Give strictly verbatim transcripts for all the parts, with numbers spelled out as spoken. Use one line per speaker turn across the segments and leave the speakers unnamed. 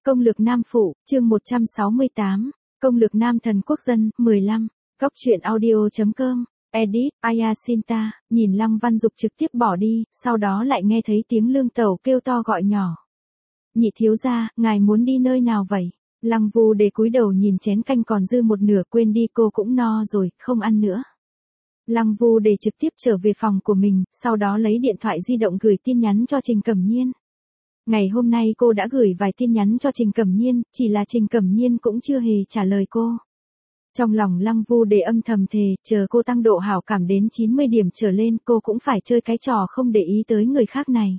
Công lược nam phụ, chương một trăm sáu mươi tám, công lược nam thần quốc dân, mười lăm, góc truyện audio.com, edit, Ayasinta, nhìn Lăng Văn Dục trực tiếp bỏ đi, sau đó lại nghe thấy tiếng lương tẩu kêu to gọi nhỏ. Nhị thiếu gia, ngài muốn đi nơi nào vậy? Lăng Vu để cúi đầu nhìn chén canh còn dư một nửa, quên đi cô cũng no rồi, không ăn nữa. Lăng Vu để trực tiếp trở về phòng của mình, sau đó lấy điện thoại di động gửi tin nhắn cho Trình Cẩm Nhiên. Ngày hôm nay cô đã gửi vài tin nhắn cho Trình Cẩm Nhiên, chỉ là Trình Cẩm Nhiên cũng chưa hề trả lời cô. Trong lòng Lăng Vu để âm thầm thề, chờ cô tăng độ hảo cảm đến chín mươi điểm trở lên cô cũng phải chơi cái trò không để ý tới người khác này.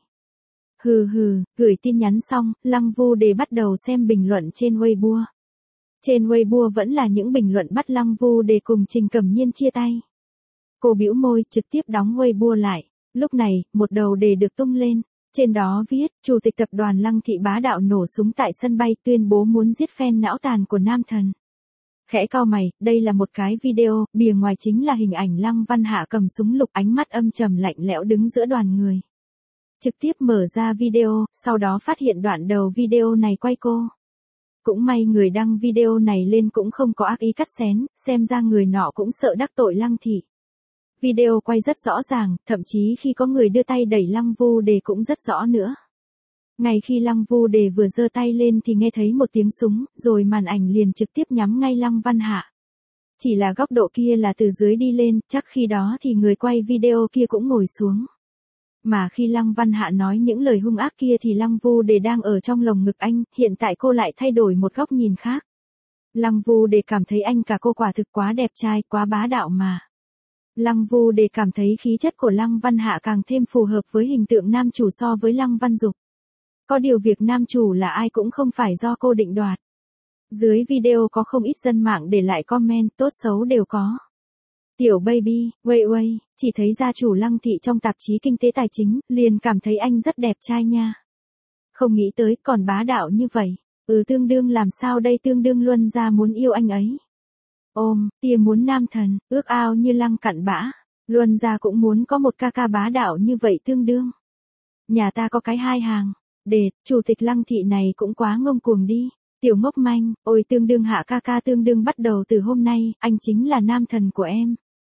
Hừ hừ, gửi tin nhắn xong, Lăng Vu để bắt đầu xem bình luận trên Weibo. Trên Weibo vẫn là những bình luận bắt Lăng Vu để cùng Trình Cẩm Nhiên chia tay. Cô bĩu môi, trực tiếp đóng Weibo lại. Lúc này, một đầu đề được tung lên. Trên đó viết, Chủ tịch tập đoàn Lăng Thị bá đạo nổ súng tại sân bay tuyên bố muốn giết fan não tàn của nam thần. Khẽ cau mày, đây là một cái video, bìa ngoài chính là hình ảnh Lăng Văn Hạ cầm súng lục, ánh mắt âm trầm lạnh lẽo đứng giữa đoàn người. Trực tiếp mở ra video, sau đó phát hiện đoạn đầu video này quay cô. Cũng may người đăng video này lên cũng không có ác ý cắt xén, xem ra người nọ cũng sợ đắc tội Lăng Thị. Video quay rất rõ ràng, thậm chí khi có người đưa tay đẩy Lăng Vu Đề cũng rất rõ nữa. Ngay khi Lăng Vu Đề vừa giơ tay lên thì nghe thấy một tiếng súng, rồi màn ảnh liền trực tiếp nhắm ngay Lăng Văn Hạ. Chỉ là góc độ kia là từ dưới đi lên, chắc khi đó thì người quay video kia cũng ngồi xuống. Mà khi Lăng Văn Hạ nói những lời hung ác kia thì Lăng Vu Đề đang ở trong lồng ngực anh, hiện tại cô lại thay đổi một góc nhìn khác. Lăng Vu Đề cảm thấy anh cả cô quả thực quá đẹp trai, quá bá đạo mà. Lăng Vu Đề cảm thấy khí chất của Lăng Văn Hạ càng thêm phù hợp với hình tượng nam chủ so với Lăng Văn Dục. Có điều việc nam chủ là ai cũng không phải do cô định đoạt. Dưới video có không ít dân mạng để lại comment, tốt xấu đều có. Tiểu baby, uây uây, chỉ thấy gia chủ Lăng Thị trong tạp chí Kinh tế Tài chính, liền cảm thấy anh rất đẹp trai nha. Không nghĩ tới còn bá đạo như vậy. Ừ, tương đương làm sao đây, tương đương Luân gia muốn yêu anh ấy. Ôm, tia muốn nam thần, ước ao như Lăng Cặn Bã. Luân gia cũng muốn có một ca ca bá đạo như vậy tương đương. Nhà ta có cái hai hàng. Đệt, chủ tịch Lăng Thị này cũng quá ngông cuồng đi. Tiểu ngốc manh, ôi tương đương Hạ ca ca, tương đương bắt đầu từ hôm nay, anh chính là nam thần của em.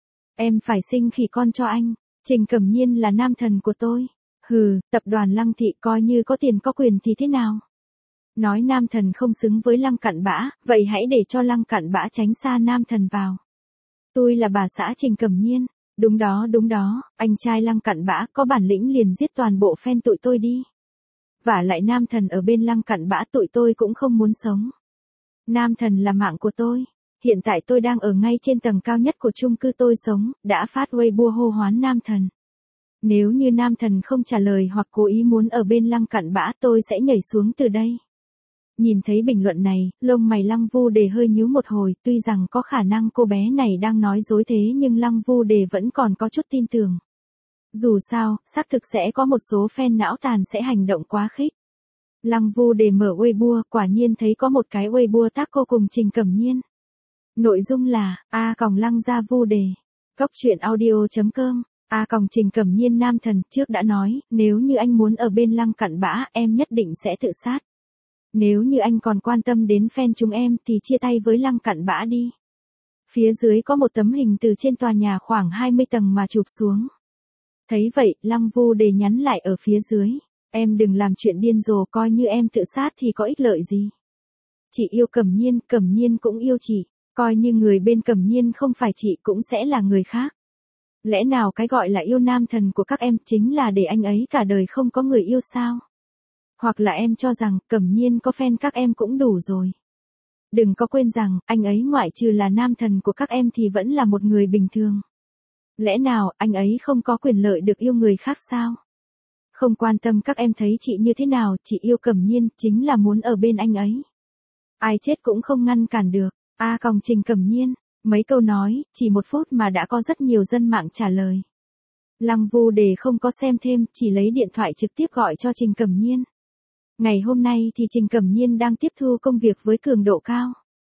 Em phải sinh khỉ con cho anh. Trình Cẩm Nhiên là nam thần của tôi. Hừ, tập đoàn Lăng Thị coi như có tiền có quyền thì thế nào? Nói nam thần không xứng với Lăng Cặn Bã, vậy hãy để cho Lăng Cặn Bã tránh xa nam thần vào. Tôi là bà xã Trình Cẩm Nhiên. Đúng đó đúng đó, anh trai Lăng Cặn Bã có bản lĩnh liền giết toàn bộ fan tụi tôi đi. Vả lại nam thần ở bên Lăng Cặn Bã tụi tôi cũng không muốn sống. Nam thần là mạng của tôi. Hiện tại tôi đang ở ngay trên tầng cao nhất của chung cư tôi sống, đã phát Weibo hô hoán nam thần. Nếu như nam thần không trả lời hoặc cố ý muốn ở bên Lăng Cặn Bã tôi sẽ nhảy xuống từ đây. Nhìn thấy bình luận này, lông mày Lăng Vu Đề hơi nhíu một hồi, tuy rằng có khả năng cô bé này đang nói dối thế nhưng Lăng Vu Đề vẫn còn có chút tin tưởng. Dù sao, xác thực sẽ có một số fan não tàn sẽ hành động quá khích. Lăng Vu Đề mở Weibo, quả nhiên thấy có một cái Weibo tác cô cùng Trình Cẩm Nhiên. Nội dung là, A còng Lăng gia Vu Đề. Góc truyện audio.com, A còng Trình Cẩm Nhiên nam thần, trước đã nói, nếu như anh muốn ở bên Lăng Cặn Bã, em nhất định sẽ tự sát. Nếu như anh còn quan tâm đến fan chúng em thì chia tay với Lăng Cặn Bã đi. Phía dưới có một tấm hình từ trên tòa nhà khoảng hai mươi tầng mà chụp xuống. Thấy vậy, Lăng Vu Đề nhắn lại ở phía dưới. Em đừng làm chuyện điên rồ, coi như em tự sát thì có ích lợi gì. Chị yêu Cẩm Nhiên, Cẩm Nhiên cũng yêu chị. Coi như người bên Cẩm Nhiên không phải chị cũng sẽ là người khác. Lẽ nào cái gọi là yêu nam thần của các em chính là để anh ấy cả đời không có người yêu sao? Hoặc là em cho rằng Cẩm Nhiên có fan các em cũng đủ rồi. Đừng có quên rằng, anh ấy ngoại trừ là nam thần của các em thì vẫn là một người bình thường. Lẽ nào anh ấy không có quyền lợi được yêu người khác sao? Không quan tâm các em thấy chị như thế nào, chị yêu Cẩm Nhiên chính là muốn ở bên anh ấy. Ai chết cũng không ngăn cản được. A còng Trình Cẩm Nhiên, mấy câu nói, chỉ một phút mà đã có rất nhiều dân mạng trả lời. Lăng Vu Đề không có xem thêm, chỉ lấy điện thoại trực tiếp gọi cho Trình Cẩm Nhiên. Ngày hôm nay thì Trình Cẩm Nhiên đang tiếp thu công việc với cường độ cao.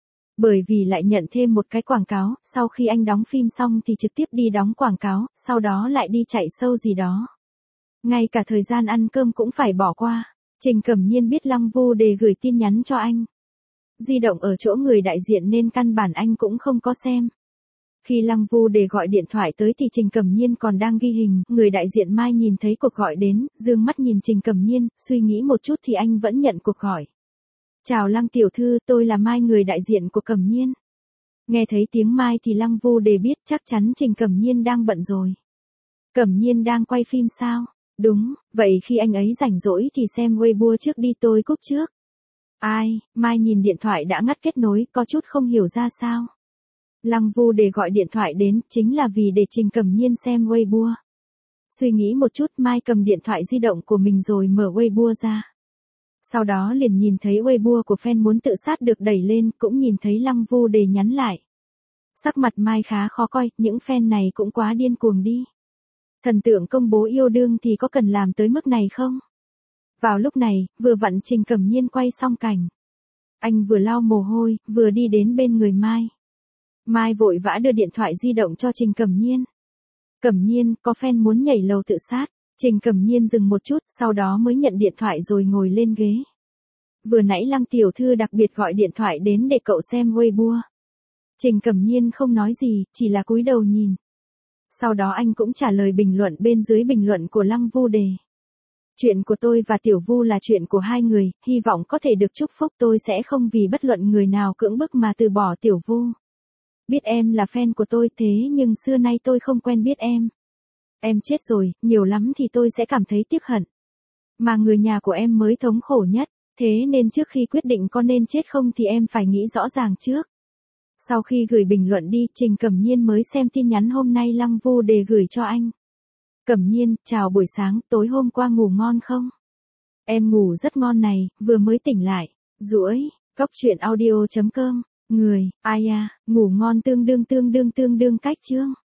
Bởi vì lại nhận thêm một cái quảng cáo, sau khi anh đóng phim xong thì trực tiếp đi đóng quảng cáo, sau đó lại đi chạy show gì đó. Ngay cả thời gian ăn cơm cũng phải bỏ qua. Trình Cẩm Nhiên biết Lăng Vu Đề gửi tin nhắn cho anh. Di động ở chỗ người đại diện nên căn bản anh cũng không có xem. Khi Lăng Vu Đề gọi điện thoại tới thì Trình Cẩm Nhiên còn đang ghi hình, người đại diện Mai nhìn thấy cuộc gọi đến, dương mắt nhìn Trình Cẩm Nhiên, suy nghĩ một chút thì anh vẫn nhận cuộc gọi. Chào Lăng tiểu thư, tôi là Mai, người đại diện của Cẩm Nhiên. Nghe thấy tiếng Mai thì Lăng Vu Đề biết chắc chắn Trình Cẩm Nhiên đang bận rồi. Cẩm Nhiên đang quay phim sao? Đúng, vậy khi anh ấy rảnh rỗi thì xem Weibo trước đi, tôi cúp trước. Ai, Mai nhìn điện thoại đã ngắt kết nối, có chút không hiểu ra sao. Lăng Vu Đề gọi điện thoại đến, chính là vì để Trình Cẩm Nhiên xem Weibo. Suy nghĩ một chút, Mai cầm điện thoại di động của mình rồi mở Weibo ra. Sau đó liền nhìn thấy Weibo của fan muốn tự sát được đẩy lên, cũng nhìn thấy Lăng Vu Đề nhắn lại. Sắc mặt Mai khá khó coi, những fan này cũng quá điên cuồng đi. Thần tượng công bố yêu đương thì có cần làm tới mức này không? Vào lúc này, vừa vặn Trình Cẩm Nhiên quay xong cảnh. Anh vừa lau mồ hôi, vừa đi đến bên người Mai. Mai vội vã đưa điện thoại di động cho Trình Cẩm Nhiên. Cẩm Nhiên, có fan muốn nhảy lầu tự sát. Trình Cẩm Nhiên dừng một chút, sau đó mới nhận điện thoại rồi ngồi lên ghế. Vừa nãy Lăng tiểu thư đặc biệt gọi điện thoại đến để cậu xem Weibo. Trình Cẩm Nhiên không nói gì, chỉ là cúi đầu nhìn. Sau đó anh cũng trả lời bình luận bên dưới bình luận của Lăng Vu Đề. Chuyện của tôi và Tiểu Vu là chuyện của hai người, hy vọng có thể được chúc phúc, tôi sẽ không vì bất luận người nào cưỡng bức mà từ bỏ Tiểu Vu. Biết em là fan của tôi thế nhưng xưa nay tôi không quen biết em. Em chết rồi, nhiều lắm thì tôi sẽ cảm thấy tiếc hận. Mà người nhà của em mới thống khổ nhất, thế nên trước khi quyết định có nên chết không thì em phải nghĩ rõ ràng trước. Sau khi gửi bình luận đi, Trình Cẩm Nhiên mới xem tin nhắn hôm nay Lăng Vu Đề gửi cho anh. Cẩm Nhiên, chào buổi sáng, tối hôm qua ngủ ngon không? Em ngủ rất ngon này, vừa mới tỉnh lại. Rũi, cóc truyện audio chấm com, người, ai à, ngủ ngon tương đương tương đương tương đương cách chương.